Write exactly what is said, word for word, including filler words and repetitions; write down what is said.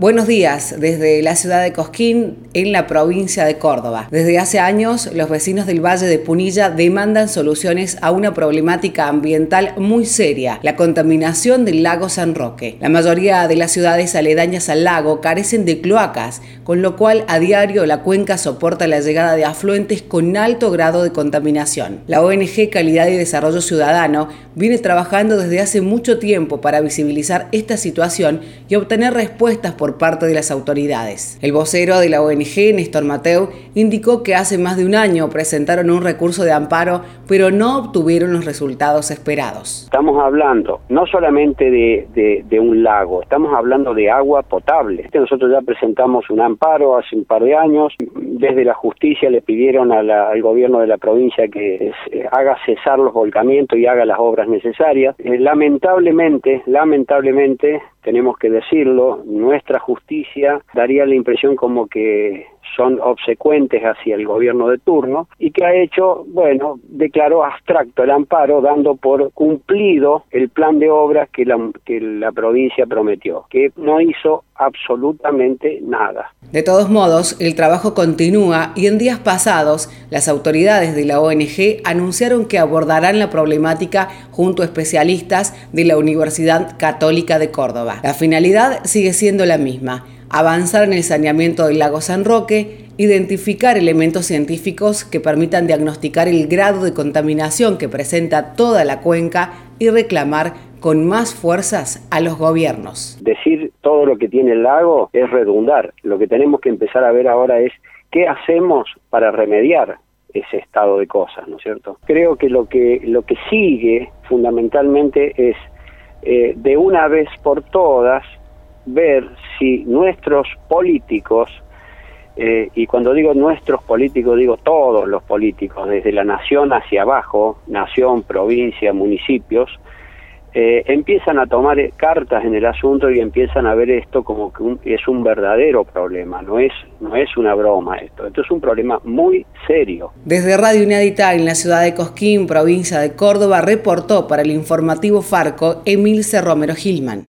Buenos días, desde la ciudad de Cosquín, en la provincia de Córdoba. Desde hace años, los vecinos del Valle de Punilla demandan soluciones a una problemática ambiental muy seria, la contaminación del lago San Roque. La mayoría de las ciudades aledañas al lago carecen de cloacas, con lo cual a diario la cuenca soporta la llegada de afluentes con alto grado de contaminación. La O N G Calidad y Desarrollo Ciudadano viene trabajando desde hace mucho tiempo para visibilizar esta situación y obtener respuestas por parte de las autoridades. El vocero de la O N G, Néstor Mateu, indicó que hace más de un año presentaron un recurso de amparo, pero no obtuvieron los resultados esperados. Estamos hablando no solamente de, de, de un lago, estamos hablando de agua potable. Nosotros ya presentamos un amparo hace un par de años. Desde la justicia le pidieron a la, al gobierno de la provincia que eh, haga cesar los volcamientos y haga las obras necesarias. Eh, lamentablemente, lamentablemente, tenemos que decirlo, nuestra justicia daría la impresión como que son obsecuentes hacia el gobierno de turno y que ha hecho, bueno, declaró abstracto el amparo dando por cumplido el plan de obras que la, que la provincia prometió, que no hizo absolutamente nada. De todos modos, el trabajo continúa y en días pasados las autoridades de la O N G anunciaron que abordarán la problemática junto a especialistas de la Universidad Católica de Córdoba. La finalidad sigue siendo la misma: avanzar en el saneamiento del lago San Roque, identificar elementos científicos que permitan diagnosticar el grado de contaminación que presenta toda la cuenca y reclamar con más fuerzas a los gobiernos. Decir todo lo que tiene el lago es redundar. Lo que tenemos que empezar a ver ahora es qué hacemos para remediar ese estado de cosas, ¿no es cierto? Creo que lo que, lo que sigue fundamentalmente es eh, de una vez por todas ver si nuestros políticos, eh, y cuando digo nuestros políticos digo todos los políticos, desde la nación hacia abajo, nación, provincia, municipios, eh, empiezan a tomar cartas en el asunto y empiezan a ver esto como que un, es un verdadero problema, no es, no es una broma esto, esto es un problema muy serio. Desde Radio Inédita en la ciudad de Cosquín, provincia de Córdoba, reportó para el informativo Farco Emilce Romero Gilman.